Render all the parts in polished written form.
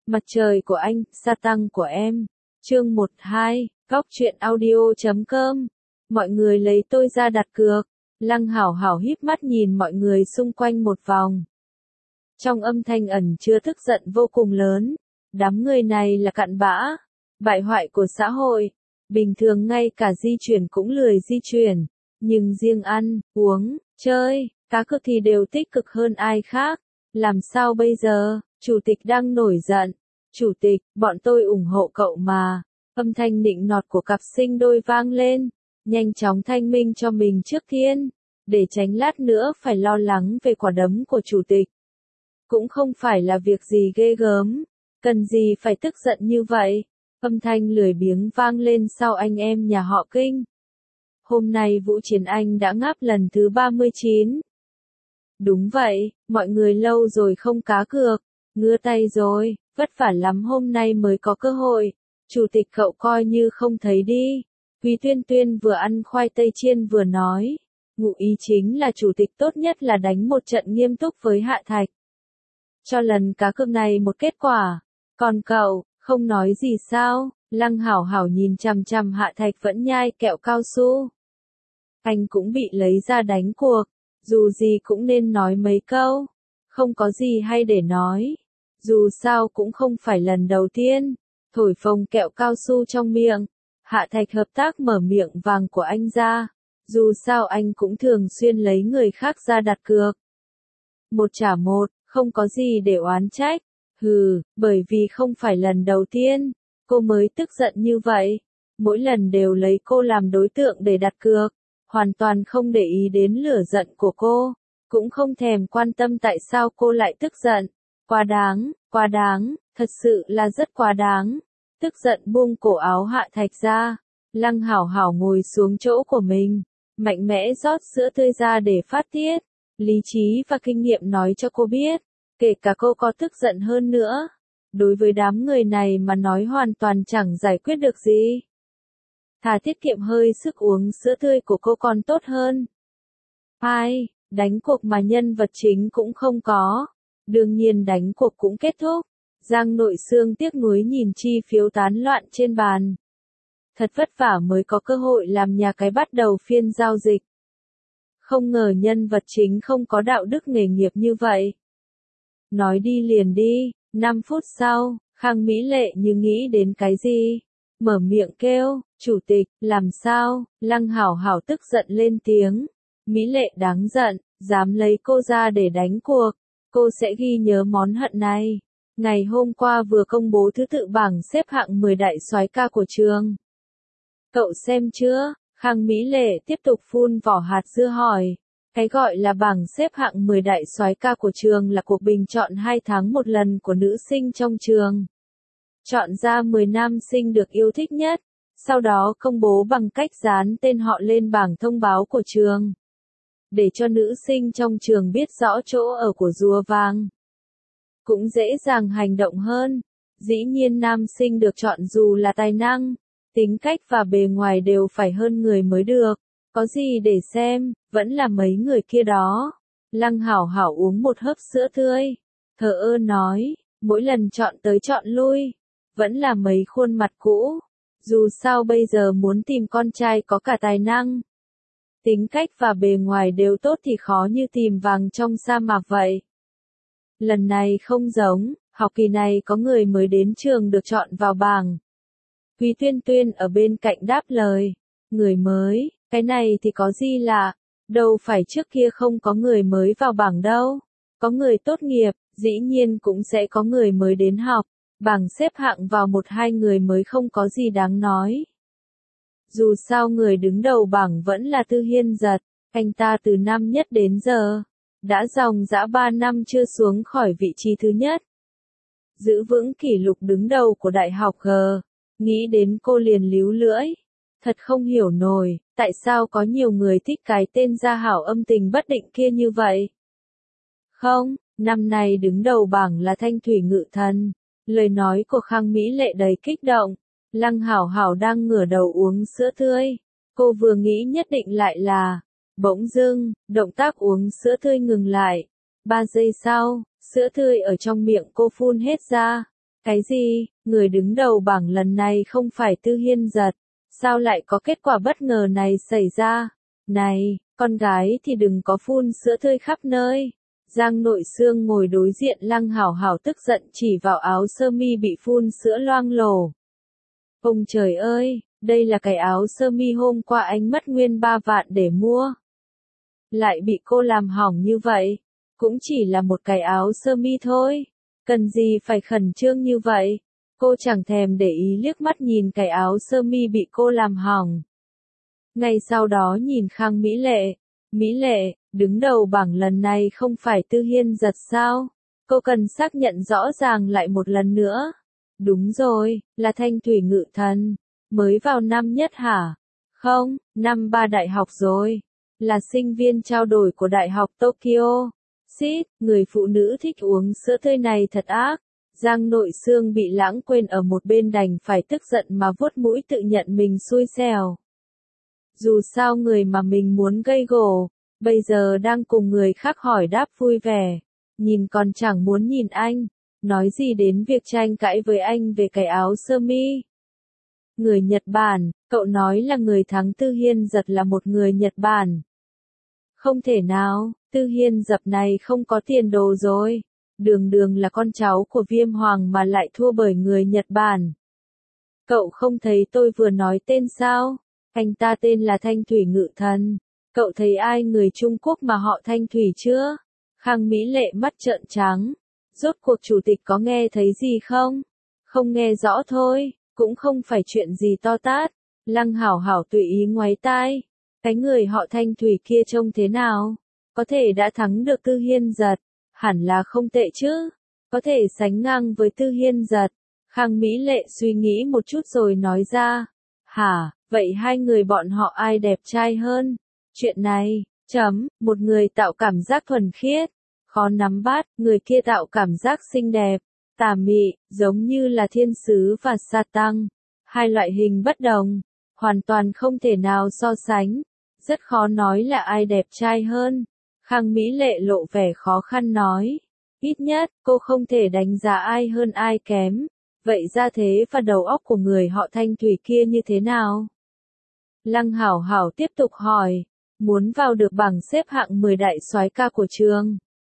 Mặt trời của anh, sa tăng của em. Chương 12, Góc truyện audio.com. Mọi người lấy tôi ra đặt cược. Lăng Hảo Hảo híp mắt nhìn mọi người xung quanh một vòng. Trong âm thanh ẩn chứa tức giận vô cùng lớn. Đám người này là cặn bã, bại hoại của xã hội. Bình thường ngay cả di chuyển cũng lười di chuyển. Nhưng riêng ăn, uống, chơi, cá cược thì đều tích cực hơn ai khác. Làm sao bây giờ? Chủ tịch đang nổi giận. Chủ tịch, bọn tôi ủng hộ cậu mà. Âm thanh nịnh nọt của cặp sinh đôi vang lên. Nhanh chóng thanh minh cho mình trước tiên. Để tránh lát nữa phải lo lắng về quả đấm của chủ tịch. Cũng không phải là việc gì ghê gớm. Cần gì phải tức giận như vậy? Âm thanh lười biếng vang lên sau anh em nhà họ Kinh. Hôm nay Vũ Chiến Anh đã ngáp lần thứ 39. Đúng vậy, mọi người lâu rồi không cá cược. Ngứa tay rồi, vất vả lắm hôm nay mới có cơ hội. Chủ tịch cậu coi như không thấy đi. Quý Tuyên Tuyên vừa ăn khoai tây chiên vừa nói. Ngụ ý chính là chủ tịch tốt nhất là đánh một trận nghiêm túc với Hạ Thạch. Cho lần cá cược này một kết quả. Còn cậu, không nói gì sao? Lăng Hảo Hảo nhìn chằm chằm Hạ Thạch vẫn nhai kẹo cao su. Anh cũng bị lấy ra đánh cuộc. Dù gì cũng nên nói mấy câu. Không có gì hay để nói. Dù sao cũng không phải lần đầu tiên. Thổi phồng kẹo cao su trong miệng. Hạ Thạch hợp tác mở miệng vàng của anh ra. Dù sao anh cũng thường xuyên lấy người khác ra đặt cược. Một trả một, không có gì để oán trách. Hừ, bởi vì không phải lần đầu tiên, cô mới tức giận như vậy. Mỗi lần đều lấy cô làm đối tượng để đặt cược. Hoàn toàn không để ý đến lửa giận của cô. Cũng không thèm quan tâm tại sao cô lại tức giận. Quá đáng, thật sự là rất quá đáng. Tức giận buông cổ áo Hạ Thạch ra. Lăng Hảo Hảo ngồi xuống chỗ của mình. Mạnh mẽ rót sữa tươi ra để phát tiết. Lý trí và kinh nghiệm nói cho cô biết. Kể cả cô có tức giận hơn nữa. Đối với đám người này mà nói hoàn toàn chẳng giải quyết được gì. Thà tiết kiệm hơi sức uống sữa tươi của cô còn tốt hơn. Ai, đánh cuộc mà nhân vật chính cũng không có. Đương nhiên đánh cuộc cũng kết thúc. Giang Nội Xương tiếc nuối nhìn chi phiếu tán loạn trên bàn. Thật vất vả mới có cơ hội làm nhà cái bắt đầu phiên giao dịch. Không ngờ nhân vật chính không có đạo đức nghề nghiệp như vậy. Nói đi liền đi. 5 phút sau, Khang Mỹ Lệ như nghĩ đến cái gì. Mở miệng kêu, chủ tịch, làm sao? Lăng Hảo Hảo tức giận lên tiếng. Mỹ Lệ đáng giận, dám lấy cô ra để đánh cuộc. Cô sẽ ghi nhớ món hận này. Ngày hôm qua vừa công bố thứ tự bảng xếp hạng 10 đại soái ca của trường. Cậu xem chưa? Khang Mỹ Lệ tiếp tục phun vỏ hạt dưa hỏi. Cái gọi là bảng xếp hạng 10 đại soái ca của trường là cuộc bình chọn 2 tháng một lần của nữ sinh trong trường. Chọn ra 10 nam sinh được yêu thích nhất, sau đó công bố bằng cách dán tên họ lên bảng thông báo của trường. Để cho nữ sinh trong trường biết rõ chỗ ở của rùa vàng. Cũng dễ dàng hành động hơn. Dĩ nhiên nam sinh được chọn dù là tài năng, tính cách và bề ngoài đều phải hơn người mới được. Có gì để xem, vẫn là mấy người kia đó. Lăng Hảo Hảo uống một hớp sữa tươi. Thờ ơ nói, mỗi lần chọn tới chọn lui. Vẫn là mấy khuôn mặt cũ. Dù sao bây giờ muốn tìm con trai có cả tài năng. Tính cách và bề ngoài đều tốt thì khó như tìm vàng trong sa mạc vậy. Lần này không giống, học kỳ này có người mới đến trường được chọn vào bảng. Quý Tuyên Tuyên ở bên cạnh đáp lời. Người mới, cái này thì có gì lạ, đâu phải trước kia không có người mới vào bảng đâu. Có người tốt nghiệp, dĩ nhiên cũng sẽ có người mới đến học. Bảng xếp hạng vào 1-2 người mới không có gì đáng nói. Dù sao người đứng đầu bảng vẫn là Tư Hiên Giật, anh ta từ năm nhất đến giờ, đã dòng dã 3 năm chưa xuống khỏi vị trí thứ nhất. Giữ vững kỷ lục đứng đầu của Đại học G, nghĩ đến cô liền líu lưỡi. Thật không hiểu nổi, tại sao có nhiều người thích cái tên Gia Hảo âm tình bất định kia như vậy. Không, năm nay đứng đầu bảng là Thanh Thủy Ngự Thần. Lời nói của Khang Mỹ Lệ đầy kích động. Lăng Hảo Hảo đang ngửa đầu uống sữa tươi. Cô vừa nghĩ nhất định lại là. Bỗng dưng, động tác uống sữa tươi ngừng lại. 3 giây sau, sữa tươi ở trong miệng cô phun hết ra. Cái gì? Người đứng đầu bảng lần này không phải Tư Hiên Giật. Sao lại có kết quả bất ngờ này xảy ra? Này, con gái thì đừng có phun sữa tươi khắp nơi. Giang Nội Sương ngồi đối diện Lăng Hảo Hảo tức giận chỉ vào áo sơ mi bị phun sữa loang lổ. Ông trời ơi, đây là cái áo sơ mi hôm qua anh mất nguyên 3 vạn để mua. Lại bị cô làm hỏng như vậy. Cũng chỉ là một cái áo sơ mi thôi. Cần gì phải khẩn trương như vậy? Cô chẳng thèm để ý liếc mắt nhìn cái áo sơ mi bị cô làm hỏng. Ngay sau đó nhìn Khang Mỹ Lệ. Mỹ Lệ, đứng đầu bảng lần này không phải Tư Hiên Giật sao? Cô cần xác nhận rõ ràng lại một lần nữa. Đúng rồi, là Thanh Thủy Ngự Thần. Mới vào năm nhất hả? Không, năm 3 đại học rồi. Là sinh viên trao đổi của Đại học Tokyo. Xít, người phụ nữ thích uống sữa tươi này thật ác. Giang Nội Sương bị lãng quên ở một bên đành phải tức giận mà vuốt mũi tự nhận mình xui xẻo. Dù sao người mà mình muốn gây gổ, bây giờ đang cùng người khác hỏi đáp vui vẻ. Nhìn còn chẳng muốn nhìn anh, nói gì đến việc tranh cãi với anh về cái áo sơ mi. Người Nhật Bản, cậu nói là người thắng Tư Hiên Giật là một người Nhật Bản. Không thể nào, Tư Hiên Giật này không có tiền đồ rồi. Đường đường là con cháu của Viêm Hoàng mà lại thua bởi người Nhật Bản. Cậu không thấy tôi vừa nói tên sao? Anh ta tên là Thanh Thủy Ngự Thần. Cậu thấy ai người Trung Quốc mà họ Thanh Thủy chưa? Khang Mỹ Lệ mắt trợn trắng. Rốt cuộc chủ tịch có nghe thấy gì không? Không nghe rõ thôi, cũng không phải chuyện gì to tát. Lăng Hảo Hảo tùy ý ngoáy tai. Cái người họ Thanh Thủy kia trông thế nào? Có thể đã thắng được Tư Hiên Giật. Hẳn là không tệ chứ. Có thể sánh ngang với Tư Hiên Giật. Khang Mỹ Lệ suy nghĩ một chút rồi nói ra. Hả, vậy hai người bọn họ ai đẹp trai hơn? Chuyện này, một người tạo cảm giác thuần khiết, khó nắm bắt, người kia tạo cảm giác xinh đẹp, tà mị, giống như là thiên sứ và sa tăng. Hai loại hình bất đồng, hoàn toàn không thể nào so sánh. Rất khó nói là ai đẹp trai hơn. Khang Mỹ Lệ lộ vẻ khó khăn nói. Ít nhất, cô không thể đánh giá ai hơn ai kém. Vậy ra thế và đầu óc của người họ Thanh Thủy kia như thế nào? Lăng Hảo Hảo tiếp tục hỏi. Muốn vào được bảng xếp hạng 10 đại soái ca của trường.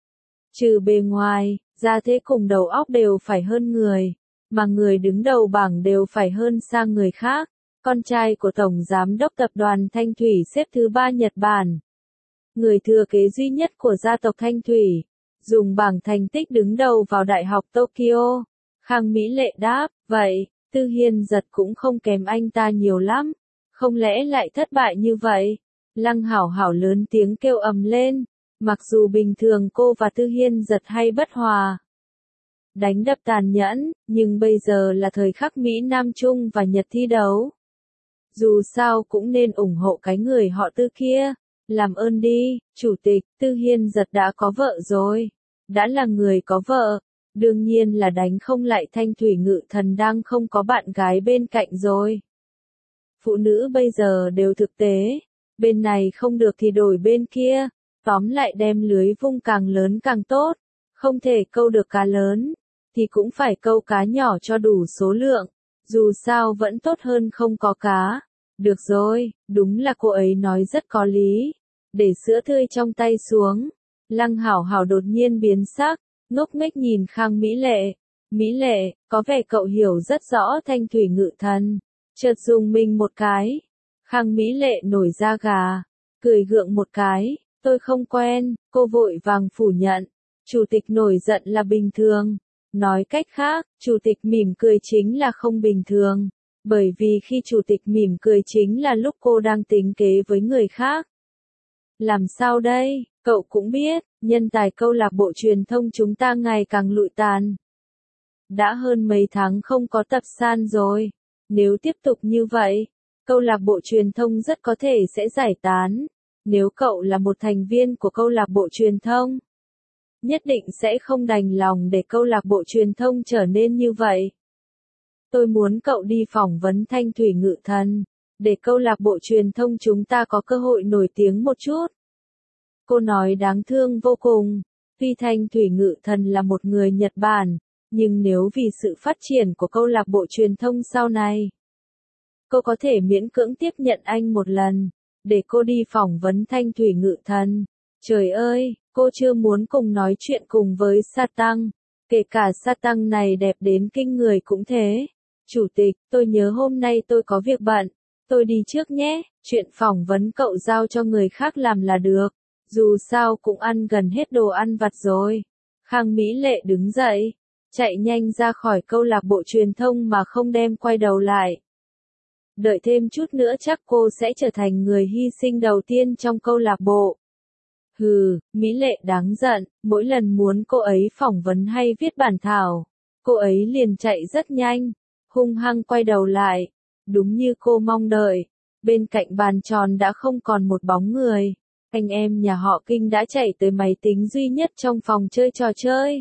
Trừ bề ngoài, ra thế cùng đầu óc đều phải hơn người. Mà người đứng đầu bảng đều phải hơn xa người khác. Con trai của Tổng Giám đốc Tập đoàn Thanh Thủy xếp thứ 3 Nhật Bản. Người thừa kế duy nhất của gia tộc Thanh Thủy. Dùng bảng thành tích đứng đầu vào Đại học Tokyo. Khang Mỹ Lệ đáp, vậy, Tư Hiên Giật cũng không kém anh ta nhiều lắm. Không lẽ lại thất bại như vậy? Lăng Hảo Hảo lớn tiếng kêu ầm lên. Mặc dù bình thường cô và Tư Hiên Giật hay bất hòa, đánh đập tàn nhẫn, nhưng bây giờ là thời khắc Mỹ Nam Trung và Nhật thi đấu. Dù sao cũng nên ủng hộ cái người họ Tư kia. Làm ơn đi, chủ tịch, Tư Hiên Giật đã có vợ rồi. Đã là người có vợ, đương nhiên là đánh không lại Thanh Thủy Ngự Thần đang không có bạn gái bên cạnh rồi. Phụ nữ bây giờ đều thực tế, bên này không được thì đổi bên kia, tóm lại đem lưới vung càng lớn càng tốt, không thể câu được cá lớn, thì cũng phải câu cá nhỏ cho đủ số lượng, dù sao vẫn tốt hơn không có cá. Được rồi, đúng là cô ấy nói rất có lý. Để sữa tươi trong tay xuống. Lăng Hảo Hảo đột nhiên biến sắc, ngốc nghếch nhìn Khang Mỹ Lệ. Mỹ Lệ, có vẻ cậu hiểu rất rõ Thanh Thủy Ngự Thần. Chợt dùng mình một cái. Khang Mỹ Lệ nổi da gà, cười gượng một cái. Tôi không quen, cô vội vàng phủ nhận. Chủ tịch nổi giận là bình thường. Nói cách khác, chủ tịch mỉm cười chính là không bình thường. Bởi vì khi chủ tịch mỉm cười chính là lúc cô đang tính kế với người khác. Làm sao đây? Cậu cũng biết, nhân tài câu lạc bộ truyền thông chúng ta ngày càng lụi tàn. Đã hơn mấy tháng không có tập san rồi. Nếu tiếp tục như vậy, câu lạc bộ truyền thông rất có thể sẽ giải tán. Nếu cậu là một thành viên của câu lạc bộ truyền thông, nhất định sẽ không đành lòng để câu lạc bộ truyền thông trở nên như vậy. Tôi muốn cậu đi phỏng vấn Thanh Thủy Ngự Thần, để câu lạc bộ truyền thông chúng ta có cơ hội nổi tiếng một chút. Cô nói đáng thương vô cùng. Tuy Thanh Thủy Ngự Thần là một người Nhật Bản, Nhưng nếu vì sự phát triển của câu lạc bộ truyền thông sau này, cô có thể miễn cưỡng tiếp nhận anh một lần, để cô đi phỏng vấn Thanh Thủy Ngự Thần. Trời ơi, cô chưa muốn cùng nói chuyện cùng với Sa Tăng. Kể cả Sa Tăng này đẹp đến kinh người cũng thế. Chủ tịch, tôi nhớ hôm nay tôi có việc bận. Tôi đi trước nhé, chuyện phỏng vấn cậu giao cho người khác làm là được. Dù sao cũng ăn gần hết đồ ăn vặt rồi. Khang Mỹ Lệ đứng dậy, chạy nhanh ra khỏi câu lạc bộ truyền thông mà không đem quay đầu lại. Đợi thêm chút nữa chắc cô sẽ trở thành người hy sinh đầu tiên trong câu lạc bộ. Hừ, Mỹ Lệ đáng giận, mỗi lần muốn cô ấy phỏng vấn hay viết bản thảo, cô ấy liền chạy rất nhanh, hung hăng quay đầu lại. Đúng như cô mong đợi, bên cạnh bàn tròn đã không còn một bóng người. Anh em nhà họ Kinh đã chạy tới máy tính duy nhất trong phòng chơi trò chơi.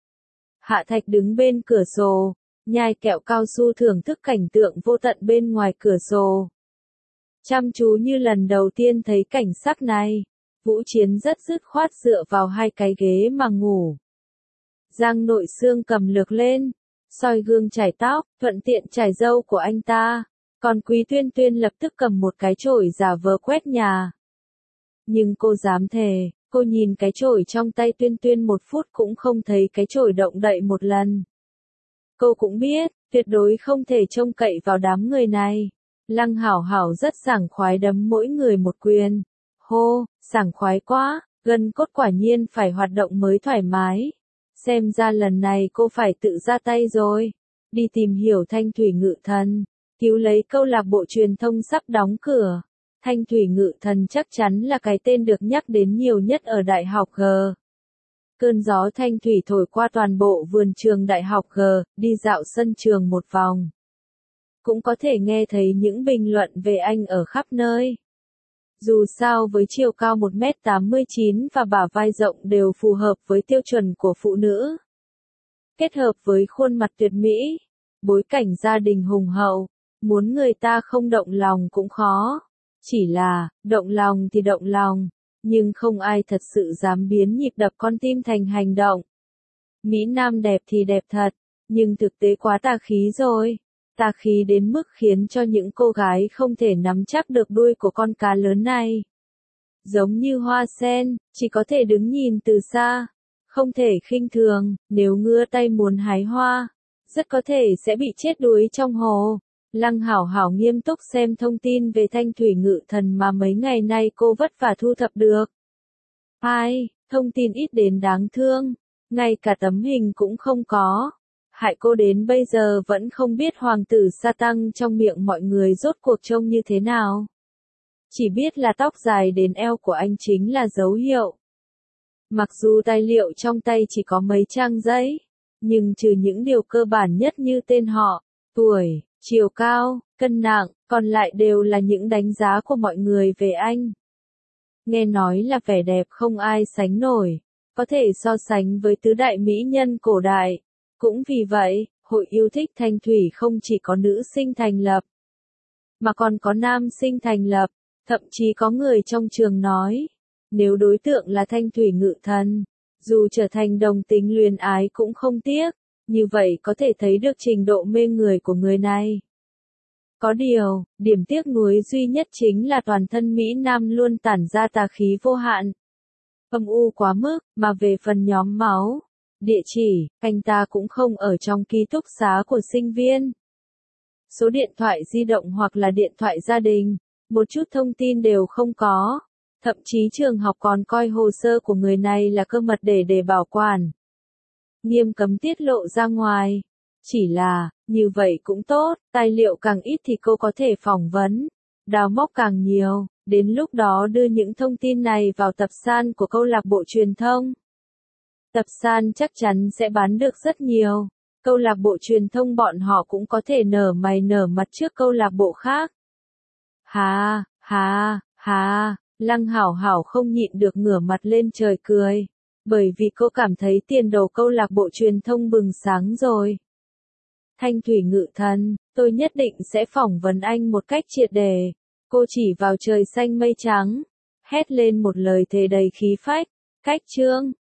Hạ Thạch đứng bên cửa sổ, nhai kẹo cao su thưởng thức cảnh tượng vô tận bên ngoài cửa sổ. Chăm chú như lần đầu tiên thấy cảnh sắc này, Vũ Chiến rất dứt khoát dựa vào hai cái ghế mà ngủ. Giang Nội Xương cầm lược lên, soi gương chải tóc, thuận tiện chải râu của anh ta, còn Quý Tuyên Tuyên lập tức cầm một cái chổi giả vờ quét nhà. Nhưng cô dám thề, cô nhìn cái chổi trong tay Tuyên Tuyên một phút cũng không thấy cái chổi động đậy một lần. Cô cũng biết, tuyệt đối không thể trông cậy vào đám người này. Lăng Hảo Hảo rất sảng khoái đấm mỗi người một quyền. Hô, sảng khoái quá, gân cốt quả nhiên phải hoạt động mới thoải mái. Xem ra lần này cô phải tự ra tay rồi. Đi tìm hiểu Thanh Thủy Ngự Thần, cứu lấy câu lạc bộ truyền thông sắp đóng cửa. Thanh Thủy Ngự Thần chắc chắn là cái tên được nhắc đến nhiều nhất ở Đại học G. Cơn gió thanh thủy thổi qua toàn bộ vườn trường Đại học G, đi dạo sân trường một vòng. Cũng có thể nghe thấy những bình luận về anh ở khắp nơi. Dù sao với chiều cao 1m89 và bả vai rộng đều phù hợp với tiêu chuẩn của phụ nữ. Kết hợp với khuôn mặt tuyệt mỹ, bối cảnh gia đình hùng hậu, muốn người ta không động lòng cũng khó. Chỉ là, động lòng thì động lòng, nhưng không ai thật sự dám biến nhịp đập con tim thành hành động. Mỹ Nam đẹp thì đẹp thật, nhưng thực tế quá tà khí rồi. Tà khí đến mức khiến cho những cô gái không thể nắm chắc được đuôi của con cá lớn này. Giống như hoa sen, chỉ có thể đứng nhìn từ xa, không thể khinh thường, nếu ngứa tay muốn hái hoa, rất có thể sẽ bị chết đuối trong hồ. Lăng Hảo Hảo nghiêm túc xem thông tin về Thanh Thủy Ngự Thần mà mấy ngày nay cô vất vả thu thập được. Ai, thông tin ít đến đáng thương, ngay cả tấm hình cũng không có. Hại cô đến bây giờ vẫn không biết hoàng tử Sa Tăng trong miệng mọi người rốt cuộc trông như thế nào. Chỉ biết là tóc dài đến eo của anh chính là dấu hiệu. Mặc dù tài liệu trong tay chỉ có mấy trang giấy, nhưng trừ những điều cơ bản nhất như tên họ, tuổi, chiều cao, cân nặng, còn lại đều là những đánh giá của mọi người về anh. Nghe nói là vẻ đẹp không ai sánh nổi, có thể so sánh với tứ đại mỹ nhân cổ đại. Cũng vì vậy, hội yêu thích Thanh Thủy không chỉ có nữ sinh thành lập, mà còn có nam sinh thành lập, thậm chí có người trong trường nói, nếu đối tượng là Thanh Thủy Ngự Thần, dù trở thành đồng tính luyến ái cũng không tiếc, như vậy có thể thấy được trình độ mê người của người này. Có điều, điểm tiếc nuối duy nhất chính là toàn thân Mỹ Nam luôn tản ra tà khí vô hạn. Âm u quá mức, mà về phần nhóm máu, địa chỉ, anh ta cũng không ở trong ký túc xá của sinh viên. Số điện thoại di động hoặc là điện thoại gia đình, một chút thông tin đều không có. Thậm chí trường học còn coi hồ sơ của người này là cơ mật để bảo quản. Nghiêm cấm tiết lộ ra ngoài. Chỉ là, như vậy cũng tốt, tài liệu càng ít thì cô có thể phỏng vấn, đào móc càng nhiều, đến lúc đó đưa những thông tin này vào tập san của câu lạc bộ truyền thông. Tập san chắc chắn sẽ bán được rất nhiều, câu lạc bộ truyền thông bọn họ cũng có thể nở mày nở mặt trước câu lạc bộ khác. Hà, Lăng Hảo Hảo không nhịn được ngửa mặt lên trời cười, bởi vì cô cảm thấy tiền đồ câu lạc bộ truyền thông bừng sáng rồi. Thanh Thủy Ngự Thần, tôi nhất định sẽ phỏng vấn anh một cách triệt để. Cô chỉ vào trời xanh mây trắng, hét lên một lời thề đầy khí phách. Cách chương